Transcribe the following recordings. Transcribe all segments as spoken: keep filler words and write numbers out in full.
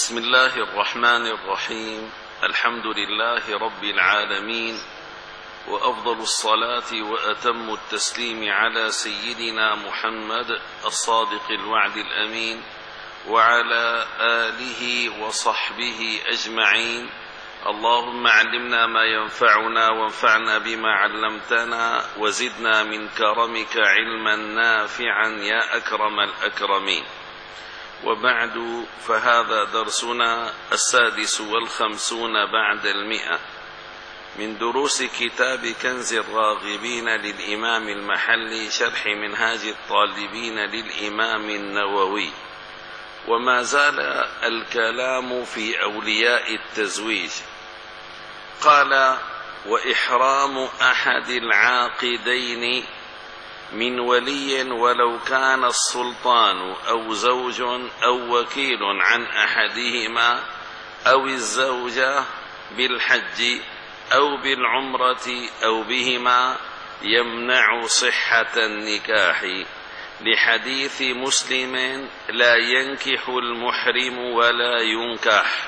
بسم الله الرحمن الرحيم. الحمد لله رب العالمين، وأفضل الصلاة وأتم التسليم على سيدنا محمد الصادق الوعد الأمين وعلى آله وصحبه أجمعين. اللهم علمنا ما ينفعنا وانفعنا بما علمتنا وزدنا من كرمك علما نافعا يا أكرم الأكرمين. وبعد، فهذا درسنا السادس والخمسون بعد المئة من دروس كتاب كنز الراغبين للإمام المحلي شرح منهاج الطالبين للإمام النووي. وما زال الكلام في أولياء التزويج. قال: وإحرام أحد العاقدين من ولي ولو كان السلطان أو زوج أو وكيل عن أحدهما أو الزوجة بالحج أو بالعمرة أو بهما يمنع صحة النكاح، لحديث مسلم: لا ينكح المحرم ولا ينكح.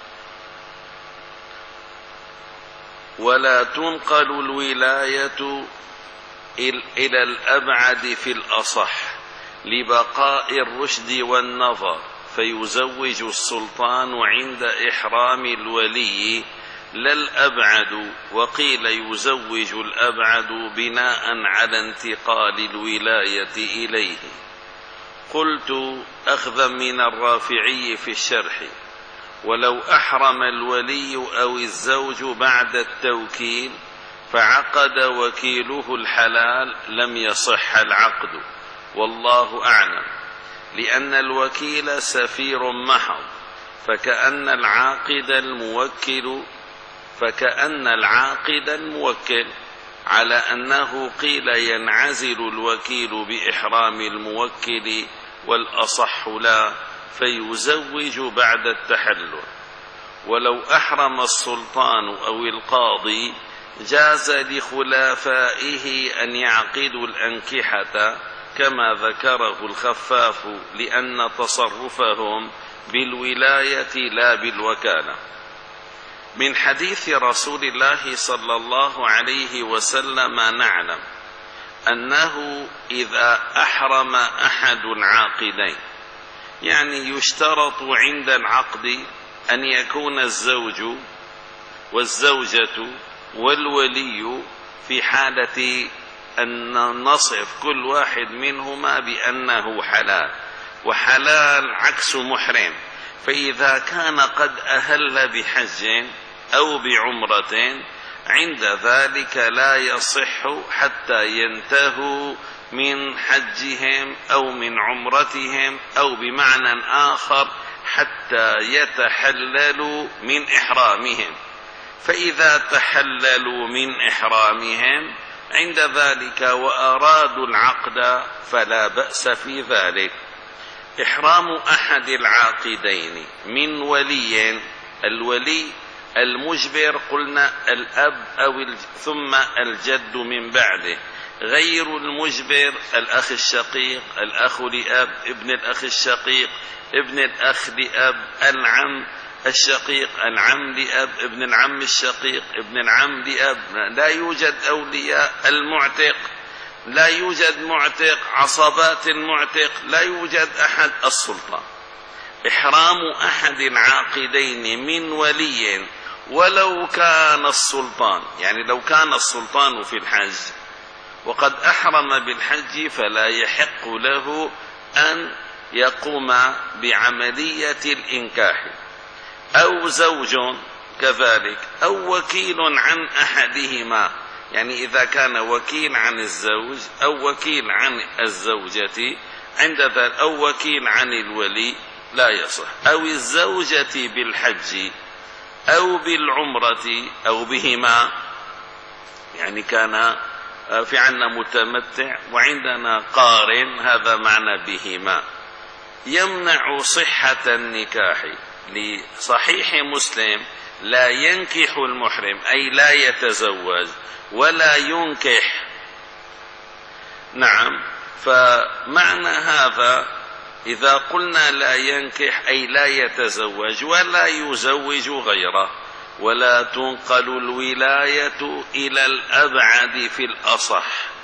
ولا تنقل الولاية إلى الأبعد في الأصح لبقاء الرشد والنظر، فيزوج السلطان عند إحرام الولي لا الأبعد، وقيل يزوج الأبعد بناء على انتقال الولاية إليه. قلت أخذا من الرافعي في الشرح: ولو أحرم الولي أو الزوج بعد التوكيل فعقد وكيله الحلال لم يصح العقد، والله أعلم، لأن الوكيل سفير محض، فكأن العاقد الموكل فكأن العاقد الموكل على أنه قيل ينعزل الوكيل بإحرام الموكل، والأصح لا، فيزوج بعد التحلل. ولو أحرم السلطان أو القاضي جاز لخلفائه أن يعقدوا الأنكحة كما ذكره الخفاف، لأن تصرفهم بالولاية لا بالوكالة. من حديث رسول الله صلى الله عليه وسلم نعلم أنه إذا أحرم أحد العاقدين، يعني يشترط عند العقد أن يكون الزوج والزوجة والولي في حالة أن نصف كل واحد منهما بأنه حلال، وحلال عكس محرم. فإذا كان قد أهل بحج أو بعمرة عند ذلك لا يصح حتى ينتهوا من حجهم أو من عمرتهم، أو بمعنى آخر حتى يتحللوا من إحرامهم. فإذا تحللوا من إحرامهم عند ذلك وأرادوا العقد فلا بأس في ذلك. إحرام أحد العاقدين من ولي، الولي المجبر قلنا الأب أو ثم الجد من بعده، غير المجبر الأخ الشقيق، الأخ لأب، ابن الأخ الشقيق، ابن الأخ لأب، العم الشقيق، العم لأب، ابن العم الشقيق، ابن العم لأب. لا يوجد أولياء المعتق، لا يوجد معتق، عصبات المعتق، لا يوجد أحد السلطان. إحرام أحد العاقدين من ولي ولو كان السلطان، يعني لو كان السلطان في الحج وقد أحرم بالحج فلا يحق له أن يقوم بعملية الإنكاح، أو زوج كذلك، أو وكيل عن أحدهما، يعني إذا كان وكيل عن الزوج أو وكيل عن الزوجة عند ذلك، أو وكيل عن الولي لا يصح، أو الزوجة بالحج أو بالعمرة أو بهما، يعني كان في عنا متمتع وعندنا قارن، هذا معنى بهما، يمنع صحة النكاح. لصحيح مسلم: لا ينكح المحرم، أي لا يتزوج ولا ينكح. نعم، فمعنى هذا إذا قلنا لا ينكح أي لا يتزوج ولا يزوج غيره. ولا تنقل الولاية إلى الأبعد في الأصح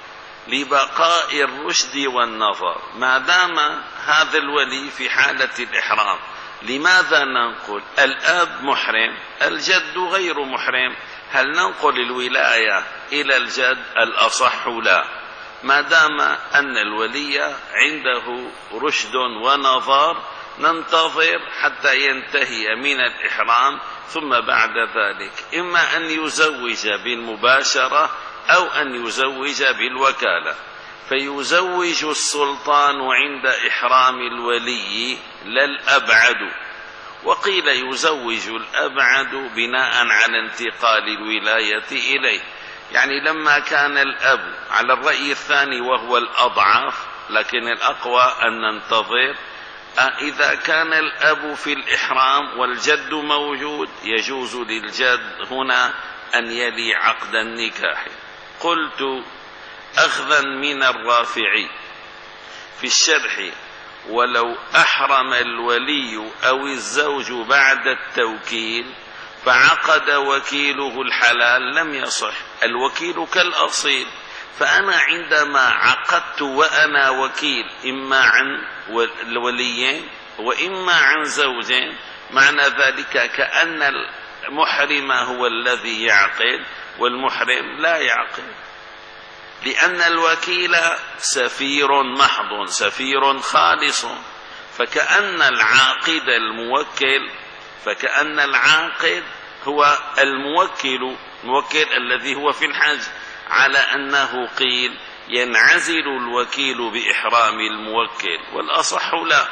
لبقاء الرشد والنظر. ما دام هذا الولي في حالة الإحرام، لماذا ننقل؟ الأب محرم، الجد غير محرم، هل ننقل الولاية إلى الجد؟ الأصح لا، ما دام أن الولي عنده رشد ونظر ننتظر حتى ينتهي من الإحرام، ثم بعد ذلك إما أن يزوج بالمباشرة أو أن يزوج بالوكالة. فيزوج السلطان عند إحرام الولي لا الأبعد، وقيل يزوج الأبعد بناء على انتقال الولاية إليه. يعني لما كان الأب على الرأي الثاني وهو الأضعف، لكن الأقوى أن ننتظر، إذا كان الأب في الإحرام والجد موجود يجوز للجد هنا أن يلي عقد النكاح. قلت أخذا من الرافعي في الشرح: ولو أحرم الولي أو الزوج بعد التوكيل فعقد وكيله الحلال لم يصح. الوكيل كالأصيل، فأنا عندما عقدت وأنا وكيل إما عن الوليين وإما عن زوجين، معنى ذلك كأن المحرم هو الذي يعقد والمحرم لا يعقد، لأن الوكيل سفير محض، سفير خالص، فكأن العاقد الموكل فكأن العاقد هو الموكل الموكل الذي هو في الحج، على أنه قيل ينعزل الوكيل بإحرام الموكل، والأصح لا،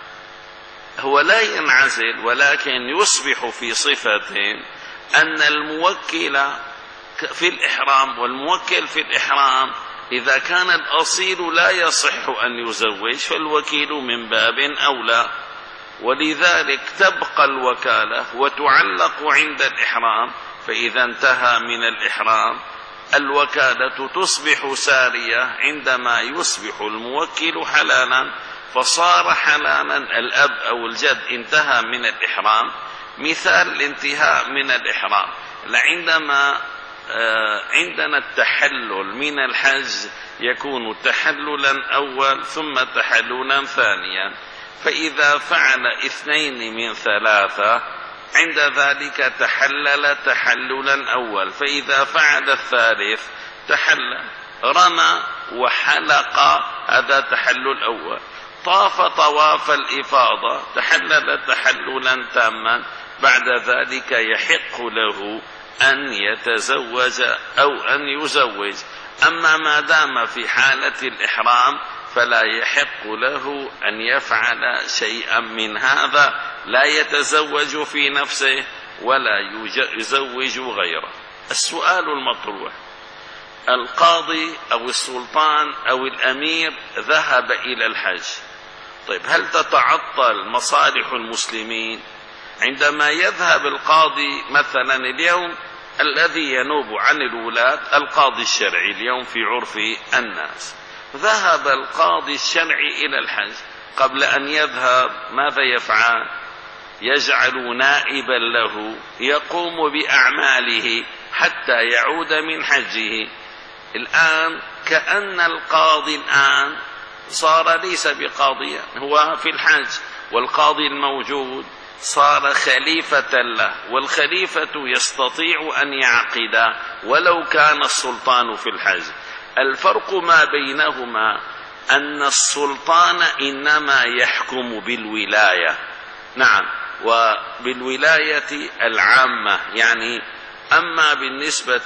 هو لا ينعزل ولكن يصبح في صفة أن الموكل في الإحرام والموكل في الإحرام إذا كان الأصيل لا يصح أن يزوج فالوكيل من باب أولى. ولذلك تبقى الوكالة وتعلق عند الإحرام، فإذا انتهى من الإحرام الوكالة تصبح سارية عندما يصبح الموكل حلالا، فصار حلالا الأب أو الجد انتهى من الإحرام. مثال الانتهاء من الإحرام: عندما عندنا التحلل من الحج يكون تحللا أول ثم تحللا ثانيا، فإذا فعل اثنين من ثلاثة عند ذلك تحلل تحللا أول، فإذا فعل الثالث تحلل، رمى وحلق هذا تحلل أول، طاف طواف الإفاضة تحلل تحللا تاما، بعد ذلك يحق له أن يتزوج أو أن يزوج. أما ما دام في حالة الإحرام فلا يحق له أن يفعل شيئا من هذا، لا يتزوج في نفسه ولا يزوج غيره. السؤال المطروح: القاضي أو السلطان أو الأمير ذهب إلى الحج، طيب هل تتعطل مصالح المسلمين؟ عندما يذهب القاضي مثلا اليوم الذي ينوب عن الولاة القاضي الشرعي اليوم في عرف الناس، ذهب القاضي الشرعي إلى الحج، قبل أن يذهب ماذا يفعل؟ يجعل نائبا له يقوم بأعماله حتى يعود من حجه. الآن كأن القاضي الآن صار ليس بقاضيا، هو في الحج، والقاضي الموجود صار خليفة له، والخليفة يستطيع أن يعقد ولو كان السلطان في الحج. الفرق ما بينهما أن السلطان إنما يحكم بالولاية، نعم، وبالولاية العامة، يعني أما بالنسبة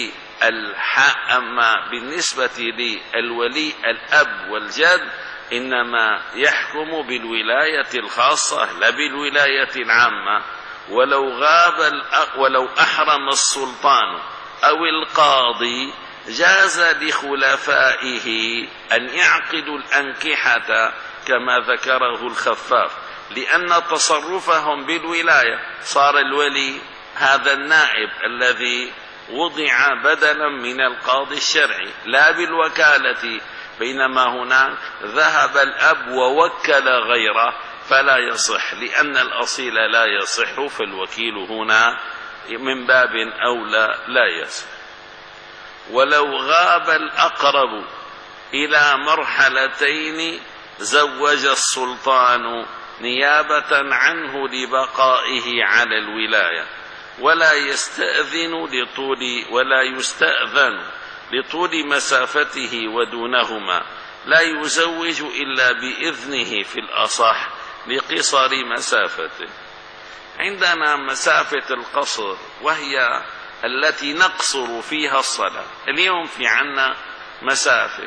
للحق أما بالنسبة للولي الأب والجد إنما يحكم بالولاية الخاصة لا بالولاية العامة. ولو غاب ولو أحرم السلطان أو القاضي جاز لخلفائه أن يعقدوا الأنكحة كما ذكره الخفاف، لأن تصرفهم بالولاية صار الولي هذا النائب الذي وضع بدلا من القاضي الشرعي، لا بالوكالة. بينما هناك ذهب الأب ووكل غيره فلا يصح، لأن الأصيل لا يصح، فالوكيل هنا من باب أولى لا يصح. ولو غاب الأقرب إلى مرحلتين زوج السلطان نيابة عنه لبقائه على الولاية، ولا يستأذن لطول ولا يستأذن لطول مسافته ودونهما، لا يزوج إلا بإذنه في الأصح لقصر مسافته. عندنا مسافة القصر وهي التي نقصر فيها الصلاة. اليوم في عنا مسافة،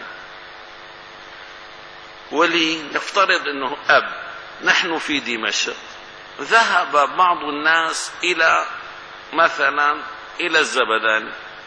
ولنفترض أنه أب، نحن في دمشق، ذهب بعض الناس إلى مثلا إلى الزبداني،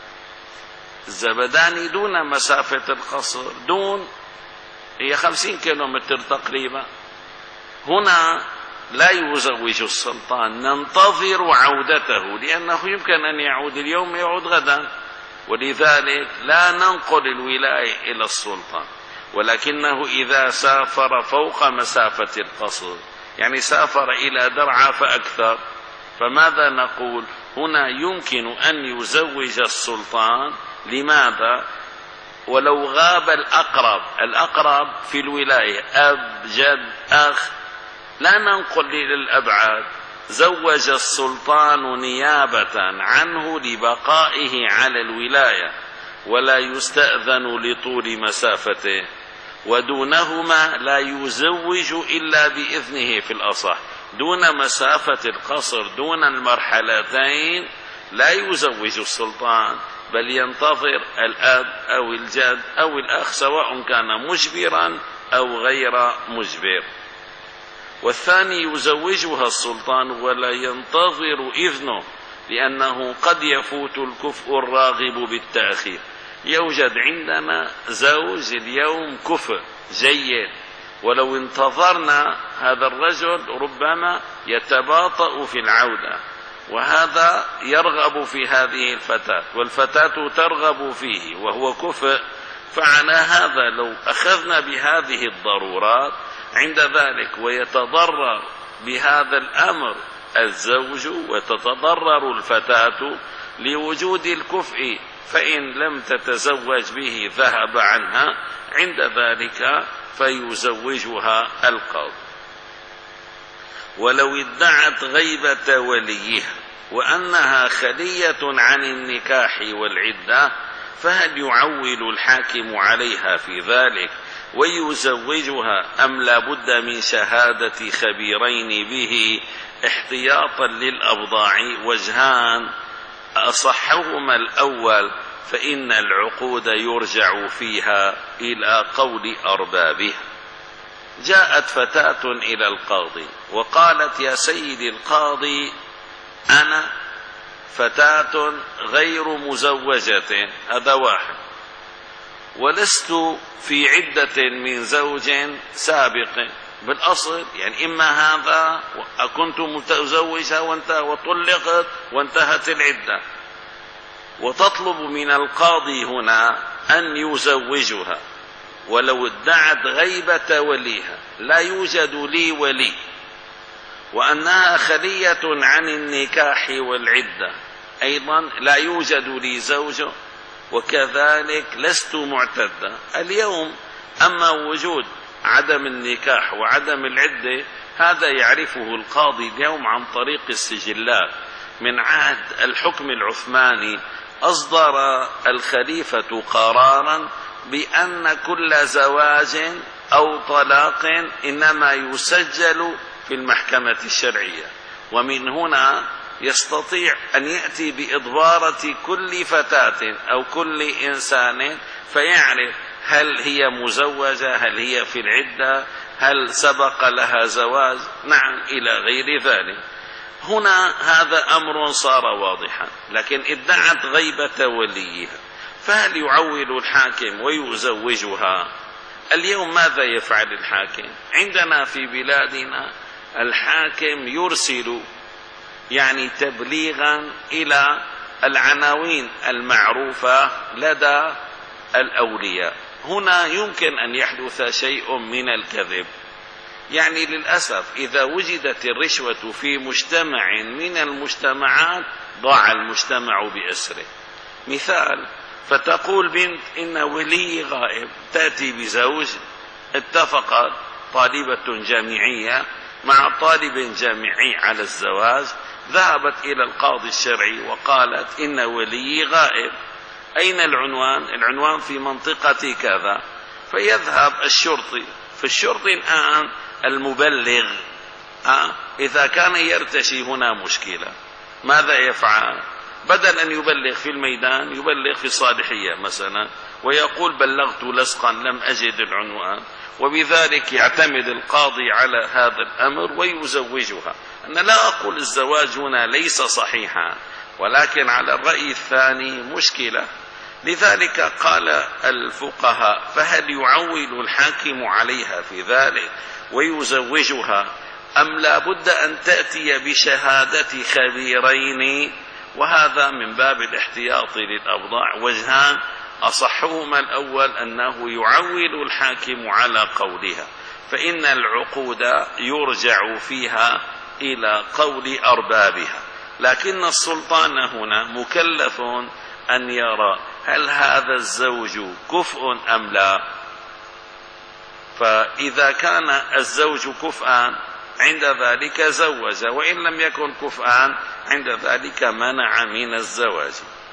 الزبداني دون مسافة القصر، دون هي خمسين كيلومتر تقريبا. هنا لا يزوج السلطان، ننتظر عودته، لأنه يمكن أن يعود اليوم يعود غدا، ولذلك لا ننقل الولاية إلى السلطان. ولكنه إذا سافر فوق مسافة القصر، يعني سافر إلى درعا فأكثر، فماذا نقول؟ هنا يمكن أن يزوج السلطان. لماذا؟ ولو غاب الأقرب، الأقرب في الولاية أب جد أخ، لا ننقل للأبعاد، زوج السلطان نيابة عنه لبقائه على الولاية، ولا يستأذن لطول مسافته، ودونهما لا يزوج إلا بإذنه في الأصح. دون مسافة القصر، دون المرحلتين، لا يزوج السلطان، بل ينتظر الأب أو الجد أو الأخ، سواء كان مجبرا أو غير مجبر. والثاني يزوجها السلطان ولا ينتظر إذنه، لأنه قد يفوت الكفء الراغب بالتأخير. يوجد عندنا زوج اليوم كفء جيد، ولو انتظرنا هذا الرجل ربما يتباطأ في العودة، وهذا يرغب في هذه الفتاة، والفتاة ترغب فيه وهو كفء. فعلى هذا لو أخذنا بهذه الضرورات عند ذلك، ويتضرر بهذا الأمر الزوج وتتضرر الفتاة لوجود الكفء، فإن لم تتزوج به ذهب عنها، عند ذلك فيزوجها القاضي. ولو ادعت غيبة وليها وأنها خلية عن النكاح والعدة، فهل يعول الحاكم عليها في ذلك ويزوجها، أم لا بد من شهادة خبيرين به احتياطا للأبضاع؟ وجهان، أصحهما الأول، فإن العقود يرجع فيها إلى قول أربابها. جاءت فتاة إلى القاضي وقالت: يا سيدي القاضي، أنا فتاة غير مزوجة، هذا واحد، ولست في عدة من زوج سابق. بالأصل يعني إما هذا كنت متزوجة وطلقت وانتهت العدة، وتطلب من القاضي هنا أن يزوجها، ولو ادعت غيبة وليها، لا يوجد لي ولي، وأنها خلية عن النكاح والعدة، أيضا لا يوجد لي زوج، وكذلك لست معتدة. اليوم أما وجود عدم النكاح وعدم العدة، هذا يعرفه القاضي اليوم عن طريق السجلات. من عهد الحكم العثماني أصدر الخليفة قرارا بأن كل زواج أو طلاق إنما يسجل في المحكمة الشرعية، ومن هنا يستطيع أن يأتي بإضبارة كل فتاة أو كل إنسان، فيعرف هل هي مزوجة، هل هي في العدة، هل سبق لها زواج، نعم، إلى غير ذلك. هنا هذا أمر صار واضحا، لكن ادعت غيبة وليها، فهل يعول الحاكم ويزوجها؟ اليوم ماذا يفعل الحاكم؟ عندنا في بلادنا الحاكم يرسل يعني تبليغا إلى العناوين المعروفة لدى الأولياء. هنا يمكن أن يحدث شيء من الكذب. يعني للأسف إذا وجدت الرشوة في مجتمع من المجتمعات ضاع المجتمع بأسره. مثال: فتقول بنت إن ولي غائب، تأتي بزوج، اتفقت طالبة جامعية مع طالب جامعي على الزواج، ذهبت إلى القاضي الشرعي وقالت إن ولي غائب، أين العنوان؟ العنوان في منطقة كذا. فيذهب الشرطي، فالشرطي الآن المبلغ آه إذا كان يرتشي هنا مشكلة ماذا يفعل؟ بدل أن يبلغ في الميدان يبلغ في الصالحية مثلا، ويقول بلغت لصقا لم أجد العنوان، وبذلك يعتمد القاضي على هذا الأمر ويزوجها. أنا لا أقول الزواج هنا ليس صحيحا، ولكن على الرأي الثاني مشكلة. لذلك قال الفقهاء: فهل يعول الحاكم عليها في ذلك ويزوجها، أم لا بد أن تأتي بشهادة خبيرين؟ وهذا من باب الاحتياط للأبضاع. وجهان، أصحهما الأول أنه يعول الحاكم على قولها، فإن العقود يرجع فيها إلى قول أربابها، لكن السلطان هنا مكلف أن يرى هل هذا الزوج كفء أم لا. فإذا كان الزوج كفءا عند ذلك زوج، وإن لم يكن كفءا عند ذلك منع من الزواج.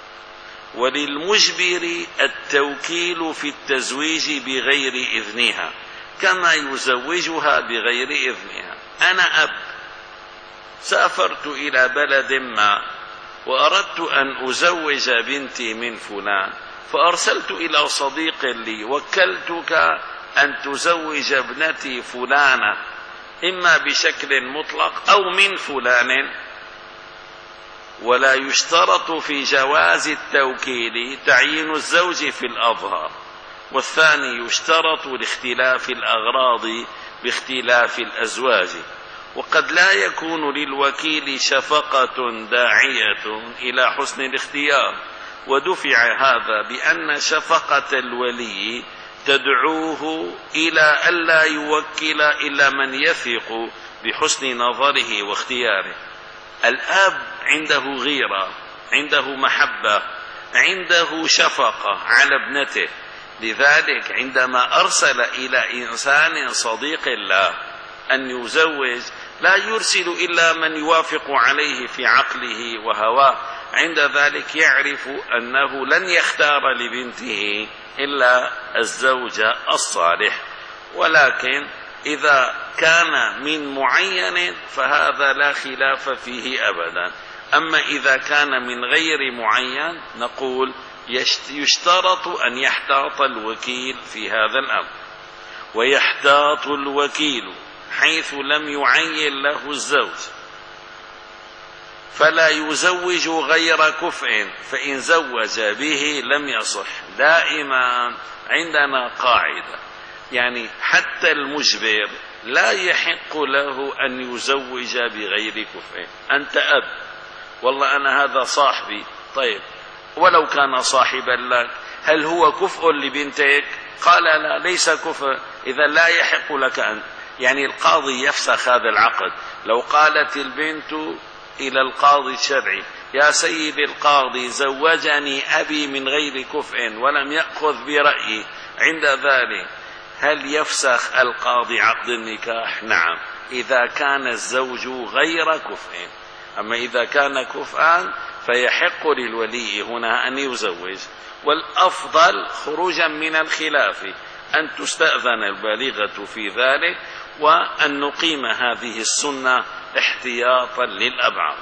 وللمجبر التوكيل في التزويج بغير إذنها كما يزوجها بغير إذنها. أنا أب سافرت إلى بلد ما وأردت أن أزوج بنتي من فلان، فأرسلت إلى صديق لي: وكلتك أن تزوج ابنتي فلانة إما بشكل مطلق أو من فلان. ولا يشترط في جواز التوكيل تعيين الزوج في الأظهر، والثاني يشترط لاختلاف الأغراض باختلاف الأزواج. وقد لا يكون للوكيل شفقة داعية إلى حسن الاختيار، ودفع هذا بأن شفقة الولي تدعوه إلى ألا يوكل إلا من يثق بحسن نظره واختياره. الأب عنده غيرة، عنده محبة، عنده شفقة على ابنته، لذلك عندما أرسل إلى إنسان صديق له أن يزوج لا يرسل إلا من يوافق عليه في عقله وهواه، عند ذلك يعرف أنه لن يختار لبنته إلا الزوج الصالح. ولكن إذا كان من معين فهذا لا خلاف فيه أبدا. أما إذا كان من غير معين نقول يشترط أن يحتاط الوكيل في هذا الأمر. ويحتاط الوكيل حيث لم يعين له الزوج، فلا يزوج غير كفء، فإن زوج به لم يصح. دائما عندنا قاعدة، يعني حتى المجبر لا يحق له أن يزوج بغير كفء. أنت أب، والله أنا هذا صاحبي، طيب ولو كان صاحبا لك هل هو كفء لبنتك؟ قال لا، ليس كفء، إذا لا يحق لك أن، يعني القاضي يفسخ هذا العقد. لو قالت البنت إلى القاضي الشرعي: يا سيد القاضي زوجني أبي من غير كفء ولم يأخذ برأيي، عند ذلك هل يفسخ القاضي عقد النكاح؟ نعم، إذا كان الزوج غير كفء. أما إذا كان كفءا فيحق للولي هنا أن يزوج. والأفضل خروجا من الخلاف أن تستأذن البالغة في ذلك، وأن نقيم هذه السنة احتياطا للأبعاد.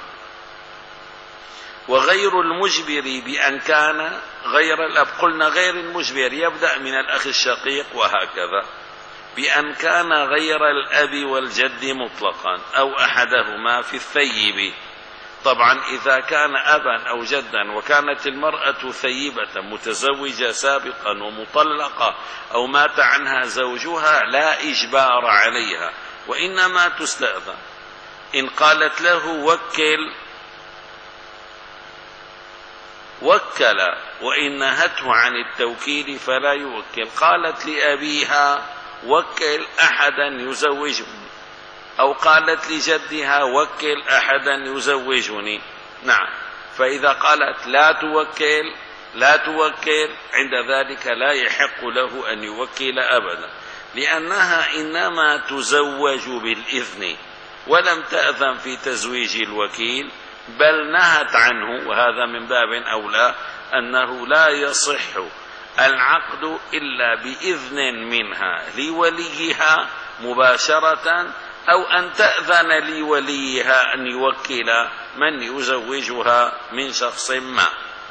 وغير المجبر بأن كان غير الأب، قلنا غير المجبر يبدأ من الأخ الشقيق وهكذا، بأن كان غير الأب والجد مطلقا أو أحدهما في الثيب. طبعا إذا كان أبا أو جدا وكانت المرأة ثيبة متزوجة سابقا ومطلقة أو مات عنها زوجها لا إجبار عليها، وإنما تستأذن. إن قالت له وكل وكل وإن نهته عن التوكيل فلا يوكل. قالت لأبيها وكل أحدا يزوجني، أو قالت لجدها وكل أحدا يزوجني. نعم، فإذا قالت لا توكل لا توكل عند ذلك لا يحق له أن يوكل أبدا، لأنها إنما تزوج بالإذن ولم تأذن في تزويج الوكيل، بل نهت عنه، وهذا من باب أولى أنه لا يصح العقد إلا بإذن منها لوليها مباشرة، أو أن تأذن لوليها أن يوكل من يزوجها من شخص ما.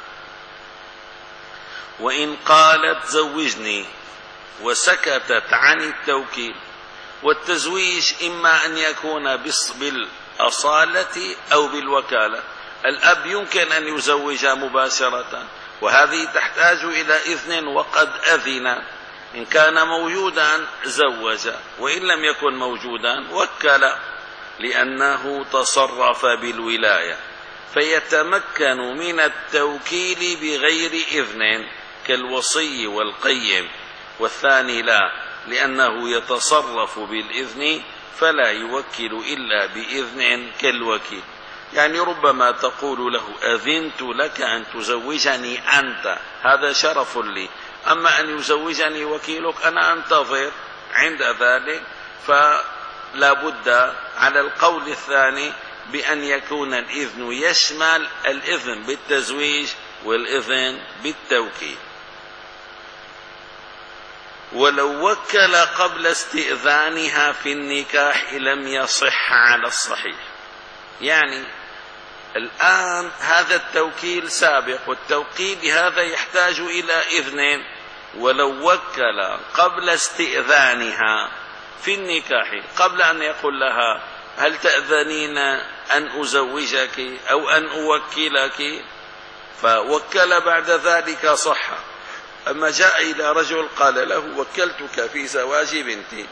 وإن قالت زوجني وسكتت عن التوكيل، والتزويج إما أن يكون بالأصالة أو بالوكالة. الأب يمكن أن يزوج مباشرة، وهذه تحتاج إلى إذن وقد أذن. إن كان موجودا زوج، وإن لم يكن موجودا وكل، لأنه تصرف بالولاية، فيتمكن من التوكيل بغير إذن كالوصي والقيم. والثاني لا، لأنه يتصرف بالإذن فلا يوكل إلا بإذن كالوكيل. يعني ربما تقول له أذنت لك أن تزوجني أنت، هذا شرف لي، أما أن يزوجني وكيلك أنا أنتظر. عند ذلك فلا بد على القول الثاني بأن يكون الإذن يشمل الإذن بالتزويج والإذن بالتوكيل. ولو وكل قبل استئذانها في النكاح لم يصح على الصحيح. يعني الآن هذا التوكيل سابق، والتوكيل هذا يحتاج إلى إذن، ولو وكل قبل استئذانها في النكاح، قبل أن يقول لها هل تأذنين أن أزوجك أو أن أوكلك، فوكل بعد ذلك صح. أما جاء إلى رجل قال له وكلتك في زواج بنتي،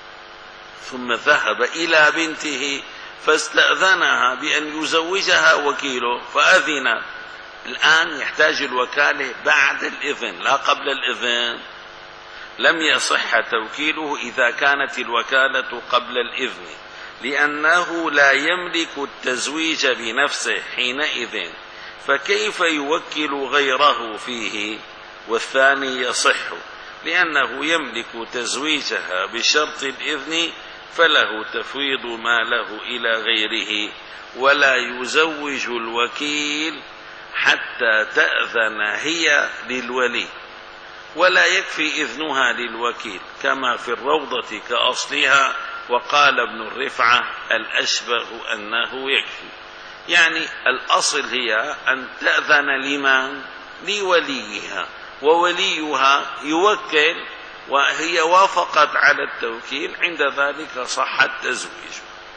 ثم ذهب إلى بنته فاستأذنها بأن يزوجها وكيله فأذن، الآن يحتاج الوكالة بعد الإذن لا قبل الإذن. لم يصح توكيله إذا كانت الوكالة قبل الإذن، لأنه لا يملك التزويج بنفسه حينئذ، فكيف يوكل غيره فيه؟ والثاني يصح لأنه يملك تزويجها بشرط الإذن، فله تفويض ما له إلى غيره، ولا يزوج الوكيل حتى تأذن هي للولي، ولا يكفي إذنها للوكيل كما في الروضة كأصلها. وقال ابن الرفعة الأشبه أنه يكفي، يعني الأصل هي أن تأذن لمن؟ لوليها، ووليها يوكل وهي وافقت على التوكيل، عند ذلك صح التزويج.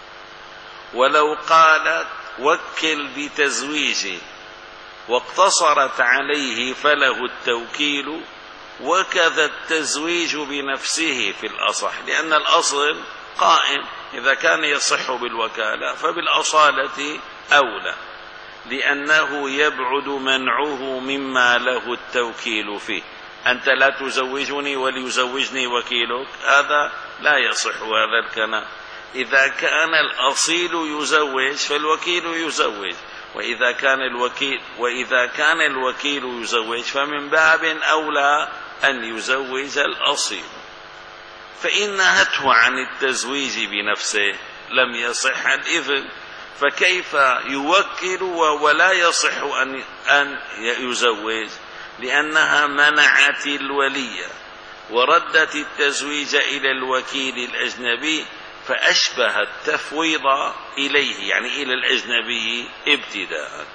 ولو قالت وكل بتزويجي واقتصرت عليه فله التوكيل، وكذا التزويج بنفسه في الأصح، لأن الأصل قائم، إذا كان يصح بالوكالة فبالأصالة أولى، لأنه يبعد منعه مما له التوكيل فيه. أنت لا تزوجني وليزوجني وكيلك، هذا لا يصح هذا الكلام. إذا كان الأصيل يزوج فالوكيل يزوج، وإذا كان الوكيل وإذا كان الوكيل يزوج فمن باب أولى أن يزوج الأصيل. فإن نهته عن التزويج بنفسه لم يصح الإذن، فكيف يوكل ولا يصح أن أن يزوج؟ لأنها منعت الولي وردت التزويج إلى الوكيل الأجنبي، فأشبه التفويض إليه، يعني إلى الأجنبي ابتداء.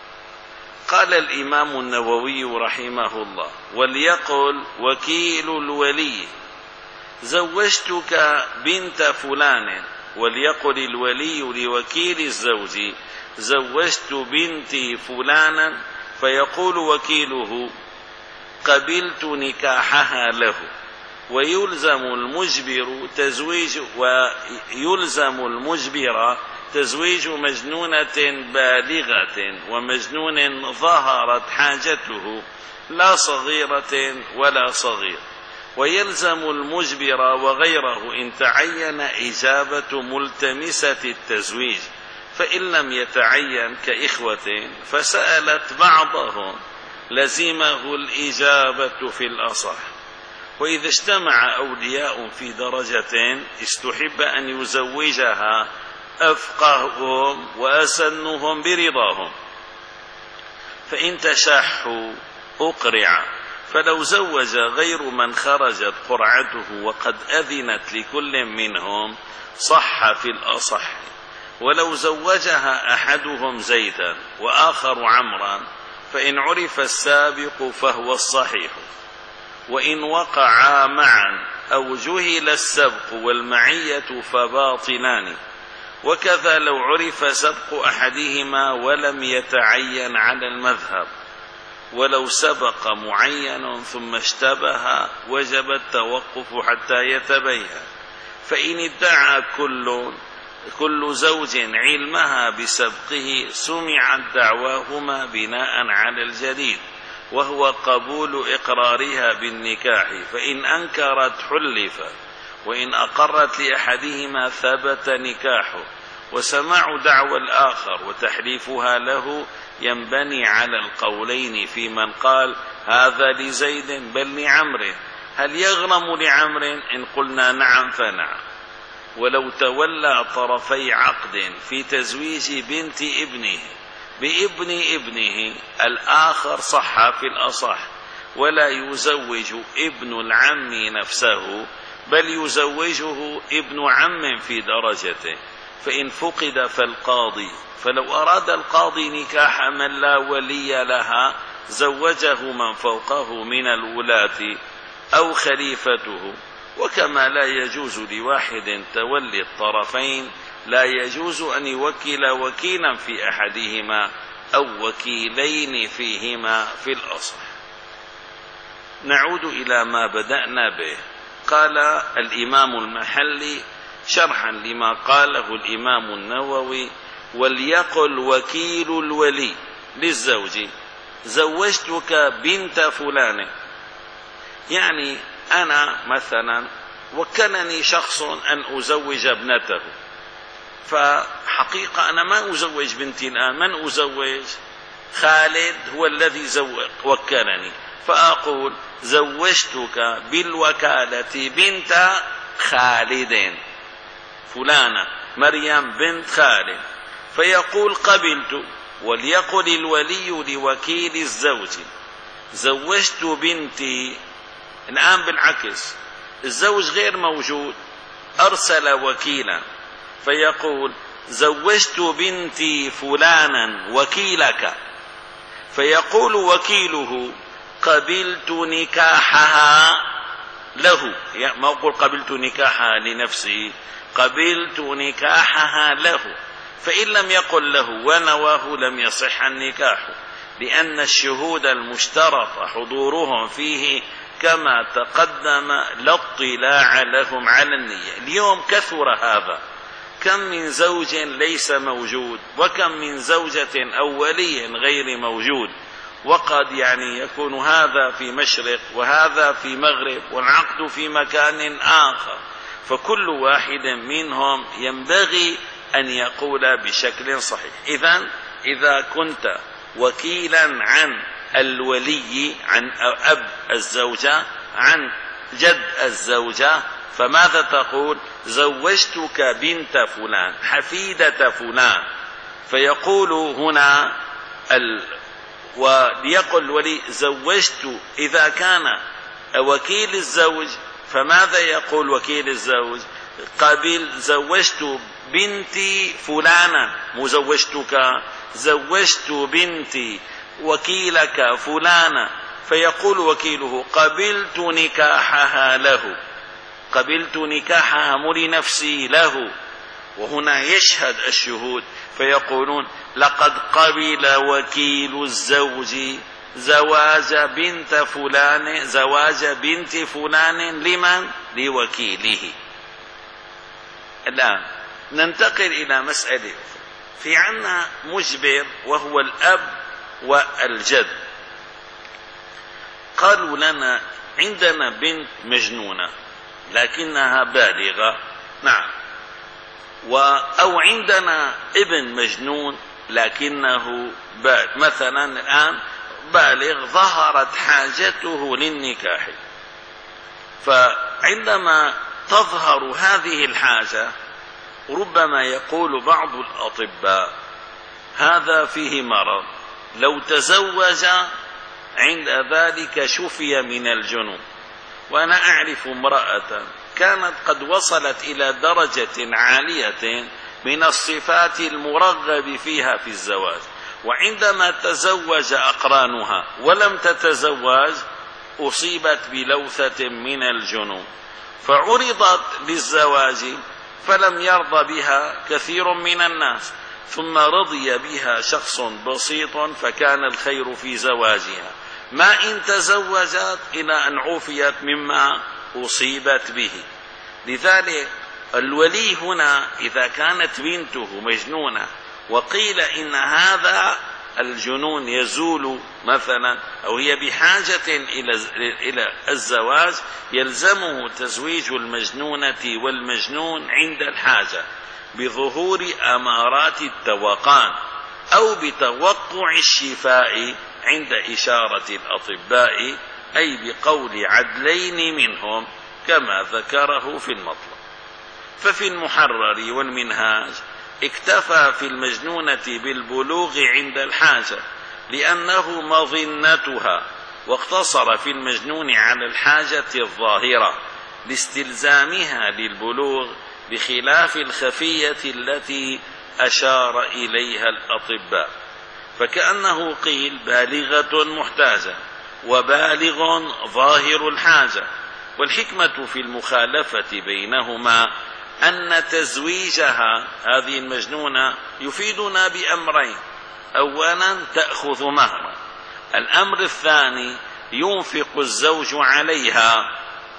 قال الإمام النووي رحمه الله: وليقل وكيل الولي زوجتك بنت فلان، وليقل الولي لوكيل الزوج زوجت بنتي فلانا، فيقول وكيله قبلت نكاحها له، ويلزم المجبر تزويج ويلزم المجبر تزويج مجنونة بالغة ومجنون ظهرت حاجته لا صغيرة ولا صغير، ويلزم المجبر وغيره إن تعين إجابة ملتمسة التزويج، فإن لم يتعين كإخوة فسألت بعضهم لزمه الإجابة في الأصح. وإذا اجتمع أولياء في درجة استحب أن يزوجها أفقههم وأسنهم برضاهم، فإن تشحوا أقرع، فلو زوج غير من خرجت قرعته وقد أذنت لكل منهم صح في الأصح. ولو زوجها أحدهم زيدا وآخر عمرا فإن عرف السابق فهو الصحيح، وإن وقعا معا أو جهل السبق والمعية فباطلان. وكذا لو عرف سبق أحدهما ولم يتعين على المذهب، ولو سبق معين ثم اشتبه وجب التوقف حتى يتبين. فإن ادعى كل كل زوج علمها بسبقه سمعت دعواهما بناء على الجديد، وهو قبول إقرارها بالنكاح، فإن أنكرت حلفت، وإن أقرت لأحدهما ثبت نكاحه. وسماع دعوى الآخر وتحليفها له ينبني على القولين في من قال هذا لزيد بل لعمر، هل يغرم لعمر؟ إن قلنا نعم فنعم. ولو تولى طرفي عقد في تزويج بنت ابنه بابن ابنه الآخر صح في الأصح، ولا يزوج ابن العم نفسه بل يزوجه ابن عم في درجته، فإن فقد فالقاضي. فلو أراد القاضي نكاح من لا ولي لها زوجه من فوقه من الولاة أو خليفته. وكما لا يجوز لواحد تولي الطرفين لا يجوز أن يوكل وكيلا في أحدهما أو وكيلين فيهما في الأصح. نعود إلى ما بدأنا به. قال الإمام المحلي شرحا لما قاله الإمام النووي: وليقل وكيل الولي للزوج زوجتك بنت فلان، يعني أنا مثلا وكلني شخص أن أزوج ابنته، فحقيقة أنا ما أزوج بنتي الآن، من أزوج؟ خالد هو الذي زوج وكلني، فأقول زوجتك بالوكالة بنت خالد، فلانة مريم بنت خالد، فيقول قبلت. وليقل الولي لوكيل الزوج زوجت بنتي. الآن بالعكس، الزوج غير موجود أرسل وكيلا، فيقول زوجت بنتي فلانا وكيلك، فيقول وكيله قبلت نكاحها له، يعني ما أقول قبلت نكاحها لنفسه، قبلت نكاحها له. فإن لم يقل له ونواه لم يصح النكاح، لأن الشهود المشترط حضورهم فيه كما تقدم لا اطلاع لهم على النية. اليوم كثر هذا، كم من زوج ليس موجود، وكم من زوجة أو ولي غير موجود، وقد يعني يكون هذا في مشرق وهذا في مغرب والعقد في مكان آخر، فكل واحد منهم ينبغي أن يقول بشكل صحيح. إذن إذا كنت وكيلا عن الولي، عن أب الزوجة، عن جد الزوجة، فماذا تقول؟ زوجتك بنت فلان حفيدة فلان. فيقول هنا ال... وليقل ولي زوجت. إذا كان وكيل الزوج فماذا يقول وكيل الزوج؟ قبل زوجت بنتي فلانا، مزوجتك، زوجت بنتي وكيلك فلانا، فيقول وكيله قبلت نكاحها له، قبلت نكاحها لنفسي له. وهنا يشهد الشهود فيقولون لقد قبل وكيل الزوج زواج بنت فلان زواج بنت فلان لمن؟ لوكيله. الآن ننتقل إلى مسألة أخرى. في عنا مجبر وهو الأب والجد. قالوا لنا عندنا بنت مجنونة لكنها بالغة، نعم، أو عندنا ابن مجنون لكنه بالغ، مثلا الآن بالغ ظهرت حاجته للنكاح، فعندما تظهر هذه الحاجة ربما يقول بعض الأطباء هذا فيه مرض، لو تزوج عند ذلك شفي من الجنون. وأنا أعرف امرأة كانت قد وصلت إلى درجة عالية من الصفات المرغب فيها في الزواج، وعندما تزوج أقرانها ولم تتزوج أصيبت بلوثة من الجنون، فعرضت للزواج فلم يرضى بها كثير من الناس، ثم رضي بها شخص بسيط فكان الخير في زواجها، ما إن تزوجت إلى أن عوفيت مما أصيبت به. لذلك الولي هنا إذا كانت بنته مجنونة وقيل إن هذا الجنون يزول مثلا أو هي بحاجة إلى الزواج، يلزمه تزويج المجنونة والمجنون عند الحاجة بظهور أمارات التوقان أو بتوقع الشفاء عند إشارة الأطباء، أي بقول عدلين منهم كما ذكره في المطلب. ففي المحرر والمنهاج اكتفى في المجنونة بالبلوغ عند الحاجة لأنه مظنتها، واقتصر في المجنون على الحاجة الظاهرة لاستلزامها للبلوغ، بخلاف الخفية التي أشار إليها الأطباء، فكأنه قيل بالغة محتاجة وبالغ ظاهر الحاجة. والحكمة في المخالفة بينهما أن تزويجها هذه المجنونة يفيدنا بأمرين: أولا تأخذ مهرا، الأمر الثاني ينفق الزوج عليها،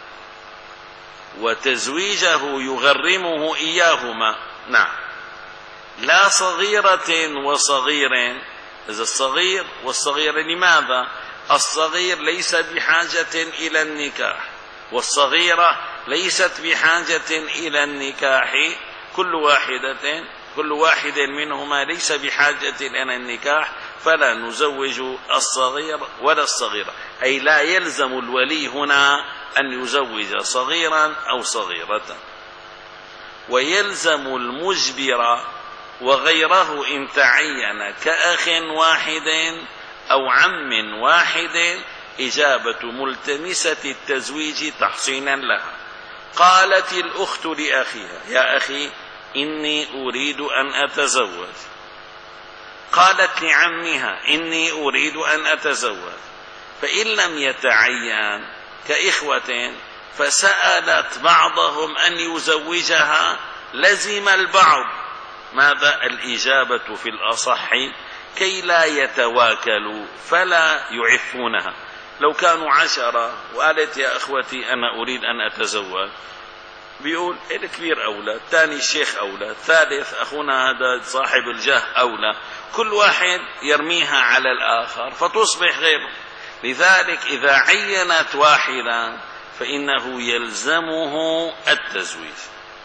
وتزويجه يغرمه إياهما، نعم، لا صغيرة وصغير. إذا الصغير والصغير، لماذا؟ الصغير ليس بحاجة إلى النكاح والصغيرة ليست بحاجة إلى النكاح، كل واحدة كل واحد منهما ليس بحاجة إلى النكاح، فلا نزوج الصغير ولا الصغيرة، أي لا يلزم الولي هنا أن يزوج صغيرا أو صغيرة. ويلزم المجبر وغيره إن تعين كأخ واحد أو عم واحد إجابة ملتمسة التزويج تحصينا لها. قالت الأخت لأخيها: يا أخي إني أريد أن أتزوج. قالت لعمها: إني أريد أن أتزوج. فإن لم يتعين كإخوة فسألت بعضهم أن يزوجها، لزم البعض ماذا؟ الإجابة في الأصح كي لا يتواكلوا فلا يعفونها. لو كانوا عشرة وقالت: يا أخوتي أنا أريد أن أتزوج، بيقول الكبير أولى، الثاني الشيخ أولى، الثالث أخونا هذا صاحب الجاه أولى، كل واحد يرميها على الآخر فتصبح غيره. لذلك إذا عينت واحدا فإنه يلزمه التزويج،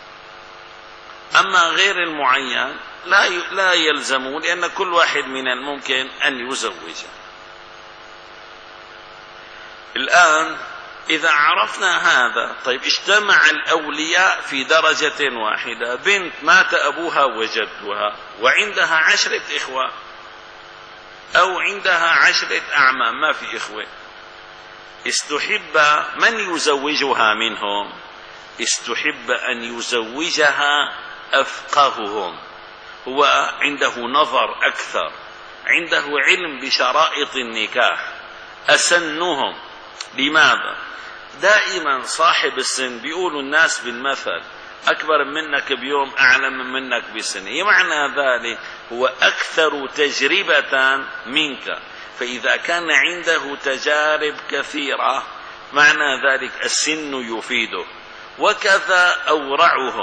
أما غير المعين لا لا يلزمه، لأن كل واحد من الممكن أن يزوج. الآن إذا عرفنا هذا، طيب اجتمع الأولياء في درجة واحدة، بنت مات أبوها وجدها وعندها عشرة إخوة أو عندها عشرة أعمام، ما في إخوة، استحب من يزوجها منهم؟ استحب أن يزوجها أفقههم، هو عنده نظر أكثر، عنده علم بشرائط النكاح، أسنهم. لماذا؟ دائما صاحب السن بيقولوا الناس بالمثل: أكبر منك بيوم أعلم منك بسنة، معنى ذلك هو أكثر تجربة منك، فإذا كان عنده تجارب كثيرة معنى ذلك السن يفيده. وكذا أورعهم،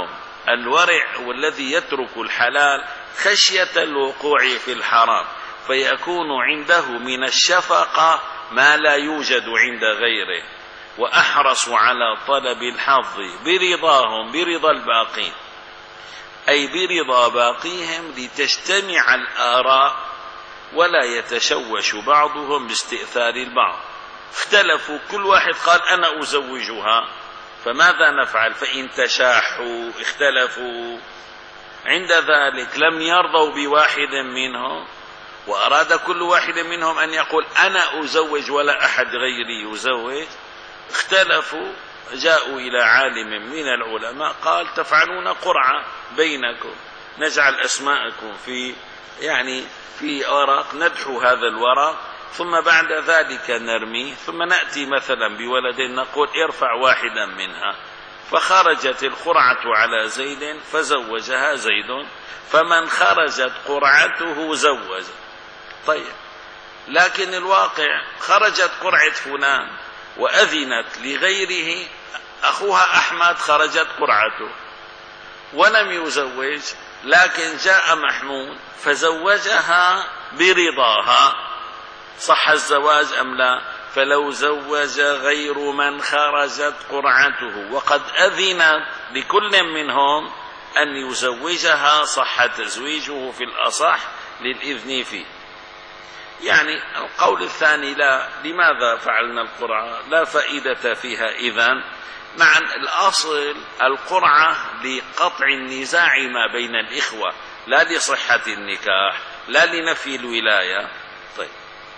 الورع والذي يترك الحلال خشية الوقوع في الحرام، فيكون عنده من الشفقة ما لا يوجد عند غيره، وأحرص على طلب الحظ برضاهم برضا الباقين، أي برضا باقيهم لتجتمع الآراء ولا يتشوش بعضهم باستئثار البعض. اختلفوا، كل واحد قال أنا أزوجها، فماذا نفعل؟ فإن تشاحوا اختلفوا عند ذلك لم يرضوا بواحد منهم، وأراد كل واحد منهم أن يقول أنا أزوج ولا أحد غيري يزوج، اختلفوا، جاءوا إلى عالم من العلماء قال تفعلون قرعة بينكم، نجعل أسماءكم في يعني في ورق، ندحو هذا الورق ثم بعد ذلك نرميه، ثم نأتي مثلا بولد نقول ارفع واحدا منها، فخرجت القرعة على زيد فزوجها زيد، فمن خرجت قرعته زوج. طيب، لكن الواقع خرجت قرعة فلان وأذنت لغيره، أخوها أحمد خرجت قرعته ولم يزوج، لكن جاء محمود فزوجها برضاها، صح الزواج أم لا؟ فلو زوج غير من خرجت قرعته وقد أذن لكل منهم أن يزوجها صح تزويجه في الأصح للإذن فيه. يعني القول الثاني لا، لماذا فعلنا القرعة؟ لا فائدة فيها إذن، مع الأصل القرعة لقطع النزاع ما بين الإخوة لا لصحة النكاح لا لنفي الولاية. طيب،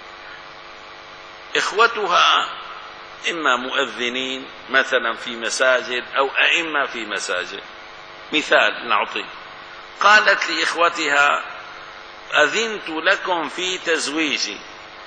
إخوتها إما مؤذنين مثلا في مساجد أو أئمة في مساجد. مثال نعطي، قالت لإخوتها أذنت لكم في تزويجي،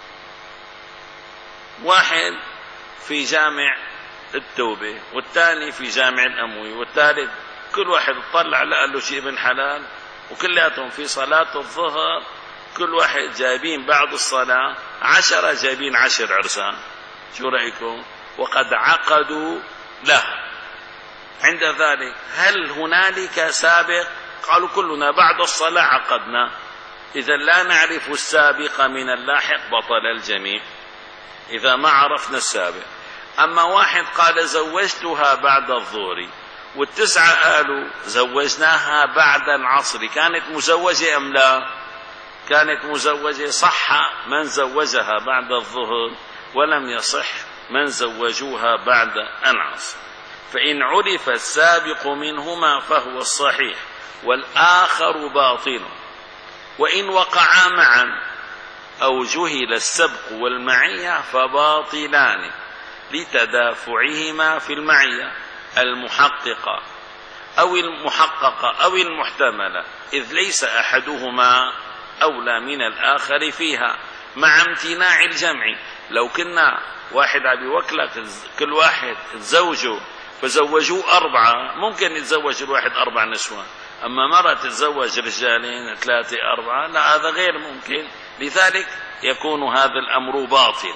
واحد في جامع التوبة والثاني في جامع الأموي والثالث، كل واحد اطلع لقى له شيء ابن حلال، وكلاتهم في صلاة الظهر كل واحد جايبين بعد الصلاة عشرة جايبين عشر عرسان، شو رأيكم؟ وقد عقدوا له. عند ذلك هل هنالك سابق؟ قالوا كلنا بعد الصلاة عقدنا، إذا لا نعرف السابق من اللاحق بطل الجميع إذا ما عرفنا السابق. أما واحد قال زوجتها بعد الظهر والتسعة قالوا زوجناها بعد العصر، كانت مزوجة أم لا؟ كانت مزوجة، صح من زوجها بعد الظهر ولم يصح من زوجوها بعد العصر. فإن عرف السابق منهما فهو الصحيح والآخر باطل، وإن وقعا معا أو جهل السبق والمعية فباطلان لتدافعهما في المعية المحققة أو المحققة أو المحتملة، إذ ليس أحدهما أولى من الآخر فيها مع امتناع الجمع. لو كنا واحد عم يوكلك كل واحد تزوجه فزوجوه أربعة، ممكن يتزوج الواحد أربع نسوان، أما مرة تتزوج رجالين ثلاثة أربعة لا، هذا غير ممكن، لذلك يكون هذا الأمر باطل.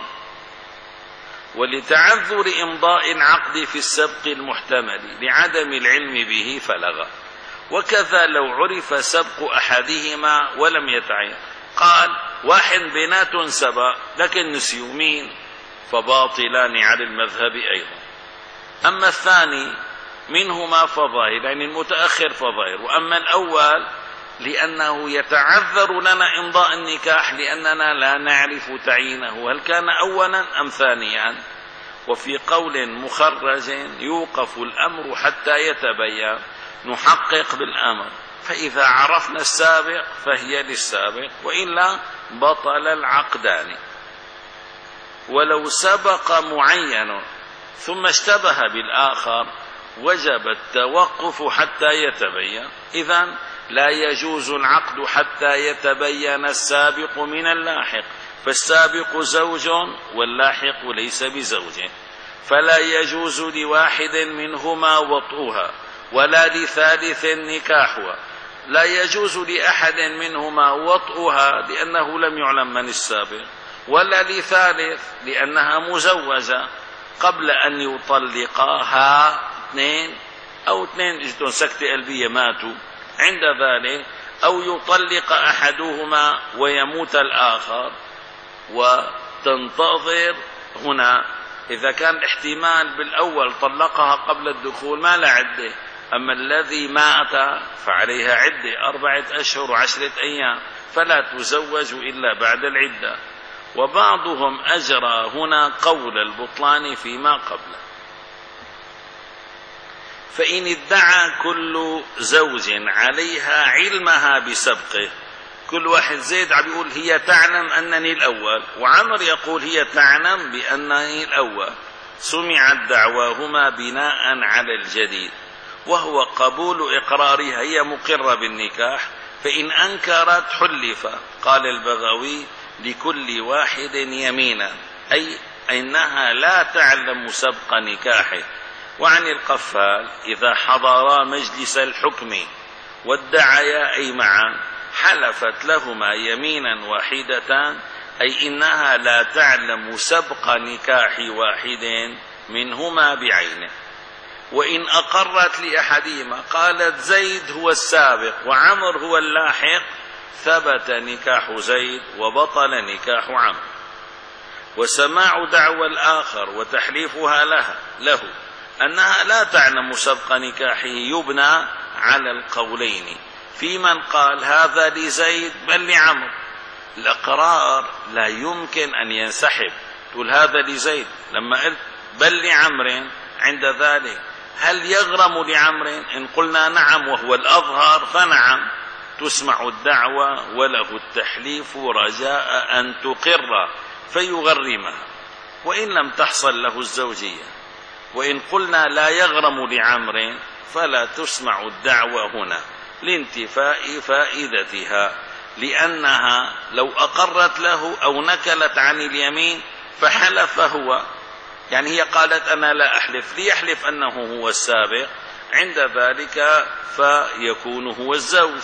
ولتعذر إمضاء العقد في السبق المحتمل لعدم العلم به فلغى، وكذا لو عرف سبق أحدهما ولم يتعين، قال واحد بنات سبق لكن نسيوا مين، فباطلان على المذهب أيضا. أما الثاني منهما فظاهر، يعني المتأخر فظاهر، وأما الأول لأنه يتعذر لنا إمضاء النكاح لأننا لا نعرف تعيينه هل كان أولا أم ثانيا. وفي قول مخرج يوقف الأمر حتى يتبين، نحقق بالأمر، فإذا عرفنا السابق فهي للسابق وإلا بطل العقدان. ولو سبق معين ثم اشتبه بالآخر وجب التوقف حتى يتبين، إذن لا يجوز العقد حتى يتبين السابق من اللاحق، فالسابق زوج واللاحق ليس بزوج، فلا يجوز لواحد منهما وطئها ولا لثالث نكاحها، لا يجوز لأحد منهما وطئها لأنه لم يعلم من السابق، ولا لثالث لأنها مزوجة قبل أن يطلقاها اثنين أو اثنين اجتهم سكتة قلبية ماتوا عند ذلك، أو يطلق أحدهما ويموت الآخر وتنتظر هنا. إذا كان الاحتمال بالأول طلقها قبل الدخول ما لا عدة، أما الذي مات فعليها عدة أربعة أشهر وعشرة أيام، فلا تزوج إلا بعد العدة. وبعضهم أجرى هنا قول البطلان فيما قبله. فإن ادعى كل زوج عليها علمها بسبقه، كل واحد زيد عم يقول هي تعلم أنني الأول، وعمر يقول هي تعلم بأنني الأول، سمعت دعواهما بناء على الجديد، وهو قبول إقرارها، هي مقرة بالنكاح، فإن أنكرت حلف. قال البغوي لكل واحد يمينا، أي أنها لا تعلم سبق نكاحه. وعن القفال إذا حضرا مجلس الحكم وادعيا أي معا حلفت لهما يمينا واحدة، أي إنها لا تعلم سبق نكاح واحد منهما بعينه. وإن أقرت لأحدهما قالت زيد هو السابق وعمر هو اللاحق، ثبت نكاح زيد وبطل نكاح عمرو. وسماع دعوى الآخر وتحليفها لها له أنها لا تعلم سبق نكاحه يبنى على القولين، في من قال هذا لزيد بل لعمرو. الإقرار لا يمكن أن ينسحب، تقول هذا لزيد، لما قلت بل لعمرو عند ذلك هل يغرم لعمرو؟ إن قلنا نعم وهو الأظهر فنعم، تسمع الدعوة وله التحليف رجاء أن تقر فيغرمها، وإن لم تحصل له الزوجية. وإن قلنا لا يغرم لعمرو فلا تسمع الدعوة هنا لانتفاء فائدتها، لأنها لو أقرت له أو نكلت عن اليمين فحلف هو، يعني هي قالت أنا لا أحلف، ليحلف أنه هو السابق، عند ذلك فيكون هو الزوج،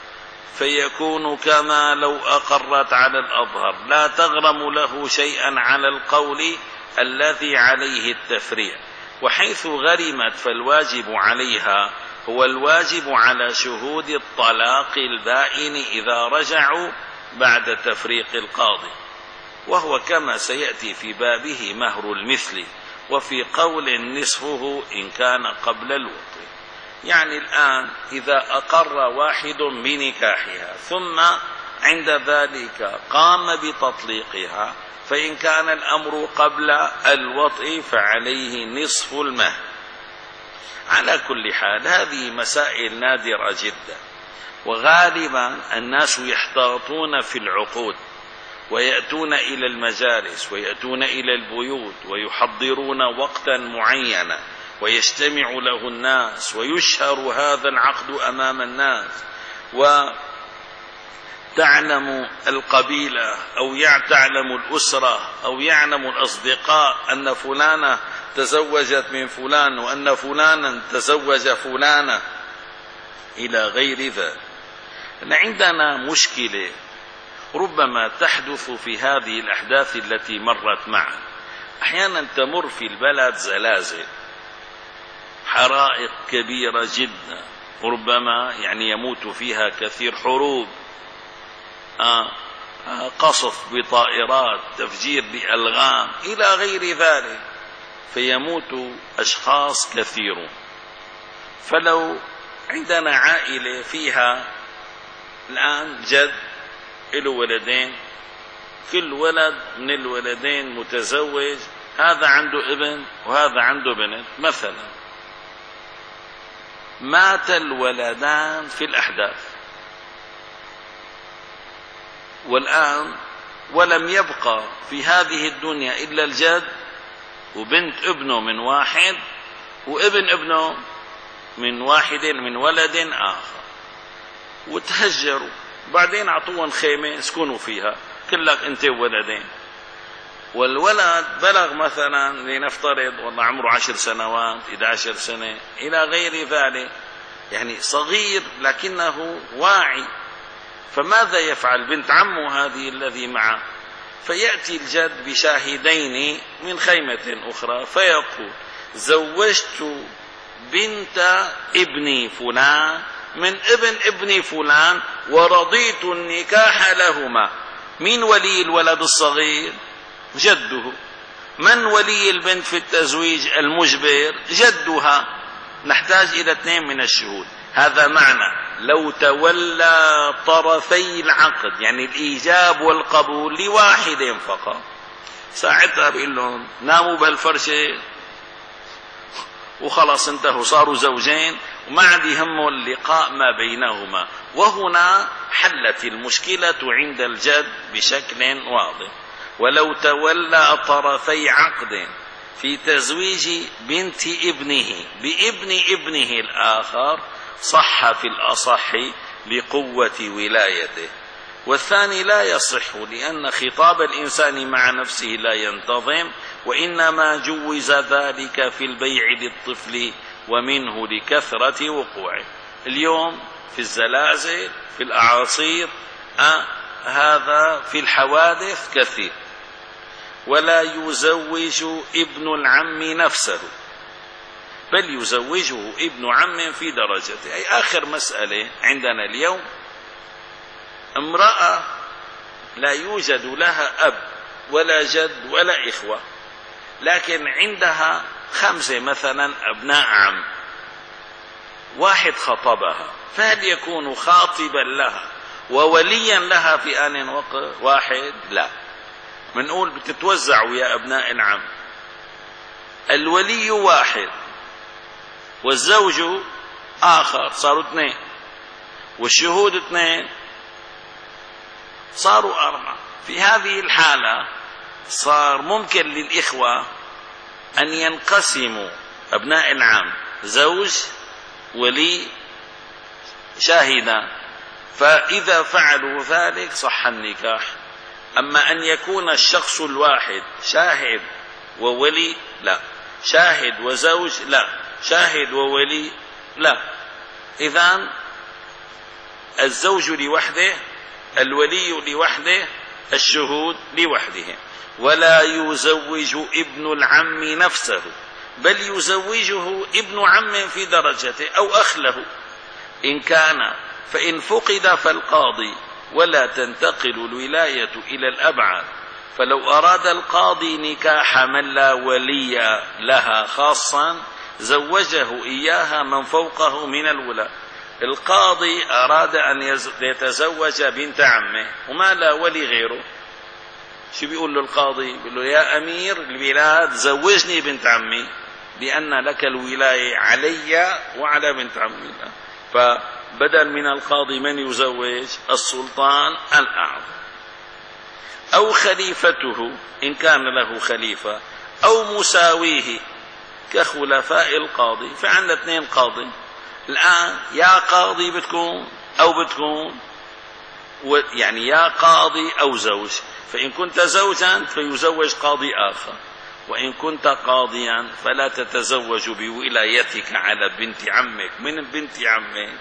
فيكون كما لو أقرت على الأظهر، لا تغرم له شيئا على القول الذي عليه التفريع. وحيث غرمت فالواجب عليها هو الواجب على شهود الطلاق البائن إذا رجعوا بعد تفريق القاضي، وهو كما سيأتي في بابه مهر المثل، وفي قول نصفه إن كان قبل الوطء. يعني الآن إذا أقر واحد بنكاحها ثم عند ذلك قام بتطليقها، فإن كان الأمر قبل الوطء فعليه نصف المهر. على كل حال هذه مسائل نادرة جدا، وغالبا الناس يحتاطون في العقود ويأتون إلى المجالس ويأتون إلى البيوت ويحضرون وقتا معينا ويجتمع له الناس ويشهر هذا العقد أمام الناس، وتعلم القبيلة أو تعلم الأسرة أو يعلم الأصدقاء أن فلانة تزوجت من فلان وأن فلانا تزوج فلانة إلى غير ذلك. عندنا مشكلة ربما تحدث في هذه الأحداث التي مرت معنا. أحيانا تمر في البلد زلازل، حرائق كبيرة جدا، ربما يعني يموت فيها كثير، حروب، آه آه قصف بطائرات، تفجير بألغام إلى غير ذلك، فيموت أشخاص كثيرون. فلو عندنا عائلة فيها الآن جد له ولدين، كل ولد من الولدين متزوج، هذا عنده ابن وهذا عنده بنت مثلا، مات الولدان في الأحداث، والآن ولم يبقى في هذه الدنيا إلا الجد وبنت ابنه من واحد وابن ابنه من واحد من ولد آخر، وتهجروا، بعدين أعطوهم خيمة يسكنوا فيها كلك أنت وولدين، والولد بلغ مثلا لنفترض والله عمره عشر سنوات إحدى عشرة سنة إلى غير ذلك، يعني صغير لكنه واعي، فماذا يفعل؟ بنت عمه هذه الذي معه، فيأتي الجد بشاهدين من خيمة أخرى فيقول زوجت بنت ابن فلان من ابن ابن فلان ورضيت النكاح لهما. من ولي الولد الصغير؟ جده. من ولي البنت في التزويج المجبر؟ جدها. نحتاج إلى اثنين من الشهود. هذا معنى لو تولى طرفي العقد يعني الإيجاب والقبول لواحد فقط، ساعتها بيقول لهم ناموا بهالفرشة وخلاص انتهوا، صاروا زوجين وما عاد يهمه اللقاء ما بينهما. وهنا حلت المشكلة عند الجد بشكل واضح. ولو تولى طرفي عقد في تزويج بنت ابنه بابن ابنه الآخر صح في الأصح لقوة ولايته، والثاني لا يصح لأن خطاب الإنسان مع نفسه لا ينتظم، وإنما جوز ذلك في البيع للطفل ومنه لكثرة وقوعه. اليوم في الزلازل في الأعاصير أه هذا في الحوادث كثير. ولا يزوج ابن العم نفسه بل يزوجه ابن عم في درجته. أي آخر مسألة عندنا اليوم امرأة لا يوجد لها أب ولا جد ولا إخوة، لكن عندها خمسة مثلا أبناء عم، واحد خطبها، فهل يكون خاطبا لها ووليا لها في آن واحد؟ لا. منقول بتتوزعوا يا أبناء العم، الولي واحد والزوج آخر، صاروا اثنين، والشهود اثنين، صاروا أربعة. في هذه الحالة صار ممكن للإخوة أن ينقسموا أبناء العم زوج ولي شاهدا، فإذا فعلوا ذلك صح النكاح. أما أن يكون الشخص الواحد شاهد وولي لا، شاهد وزوج لا، شاهد وولي لا. إذن الزوج لوحده، الولي لوحده، الشهود لوحده. ولا يزوج ابن العم نفسه بل يزوجه ابن عم في درجته أو أخله إن كان، فإن فقد فالقاضي، ولا تنتقل الولاية إلى الأبعد. فلو أراد القاضي نكاح من لا ولي لها خاصا زوجه إياها من فوقه من الولاة. القاضي أراد أن يتزوج بنت عمه وما لا ولي غيره، شو بيقول له القاضي؟ بيقول له يا أمير البلاد زوجني بنت عمي لأن لك الولاية علي وعلى بنت عمي. فبدل من القاضي من يزوج؟ السلطان الأعظم أو خليفته إن كان له خليفة أو مساويه كخلفاء القاضي. فعندنا اثنين قاضي الآن، يا قاضي بتكون أو بتكون يعني يا قاضي أو زوج. فإن كنت زوجا فيزوج قاضي آخر، وإن كنت قاضيا فلا تتزوج بولايتك على بنت عمك من بنت عمك.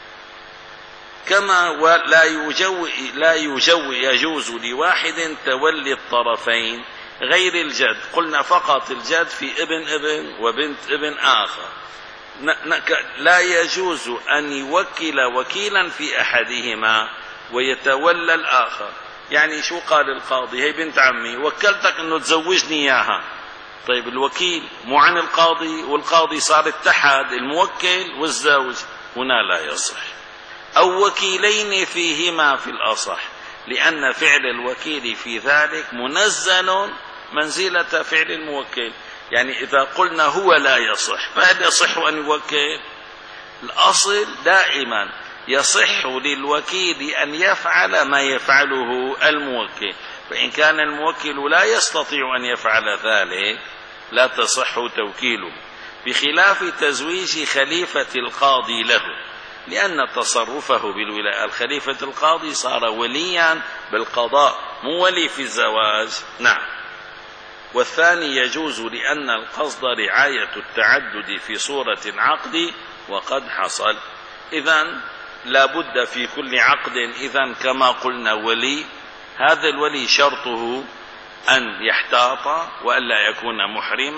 كما ولا يجو لا يجو يجوز لواحد تولي الطرفين غير الجد. قلنا فقط الجد في ابن ابن وبنت ابن آخر. لا يجوز أن يوكل وكيلا في أحدهما ويتولى الآخر. يعني شو قال القاضي؟ هي بنت عمي وكلتك أنه تزوجني إياها. طيب الوكيل مو عن القاضي، والقاضي صار اتحد الموكل والزوج، هنا لا يصح. أو وكيلين فيهما في الأصح، لأن فعل الوكيل في ذلك منزل منزلة فعل الموكل. يعني إذا قلنا هو لا يصح، فهل يصح أن يوكل؟ الأصل دائما يصح للوكيل أن يفعل ما يفعله الموكل، فإن كان الموكل لا يستطيع أن يفعل ذلك لا تصح توكيله، بخلاف تزويج خليفة القاضي له، لأن تصرفه بالولاية. الخليفة القاضي صار وليا بالقضاء مو ولي في الزواج. نعم. والثاني يجوز لأن القصد رعاية التعدد في صورة العقد وقد حصل. إذن لا بد في كل عقد إذن كما قلنا ولي. هذا الولي شرطه أن يحتاط وألا يكون محرما،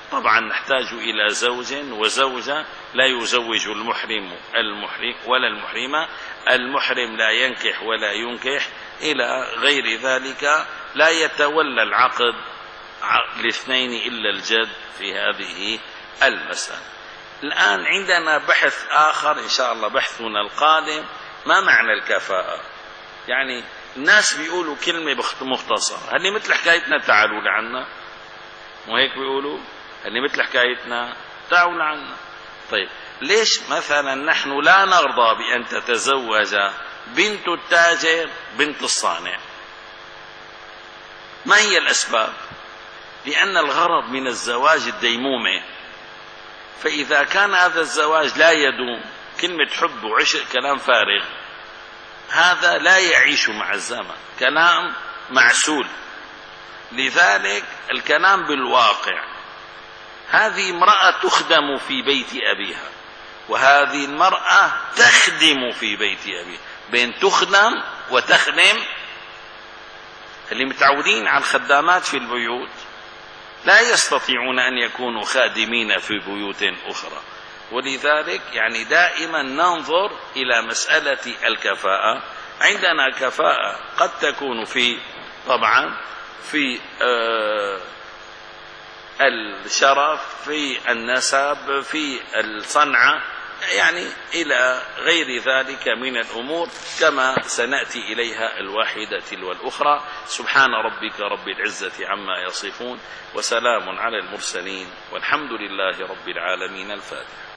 طبعا نحتاج إلى زوج وزوجة، لا يزوج المحرم المحرم ولا المحرمة، المحرم لا ينكح ولا ينكح، إلى غير ذلك. لا يتولى العقد الاثنين إلا الجد في هذه المسألة. الآن عندنا بحث آخر إن شاء الله بحثنا القادم، ما معنى الكفاءة؟ يعني الناس بيقولوا كلمة مختصرة، هل مثل حكايتنا تعالوا لعنا، وهيك بيقولوا هل مثل حكايتنا تعالوا لعنا. طيب ليش مثلا نحن لا نرضى بأن تتزوج بنت التاجر بنت الصانع؟ ما هي الأسباب؟ لأن الغرض من الزواج الديمومة، فإذا كان هذا الزواج لا يدوم، كلمة حب وعشق كلام فارغ، هذا لا يعيش مع الزمن، كلام معسول. لذلك الكلام بالواقع. هذه امرأة تخدم في بيت أبيها، وهذه المرأة تخدم في بيت أبيها. بين تخدم وتخدم، اللي متعودين على الخدامات في البيوت لا يستطيعون أن يكونوا خادمين في بيوت أخرى. ولذلك يعني دائما ننظر إلى مسألة الكفاءة. عندنا كفاءة قد تكون في طبعا في آه الشرف، في النسب، في الصنعة، يعني إلى غير ذلك من الأمور كما سنأتي إليها الواحدة تلو الأخرى. سبحان ربك رب العزة عما يصفون، وسلام على المرسلين، والحمد لله رب العالمين. الفاتحة.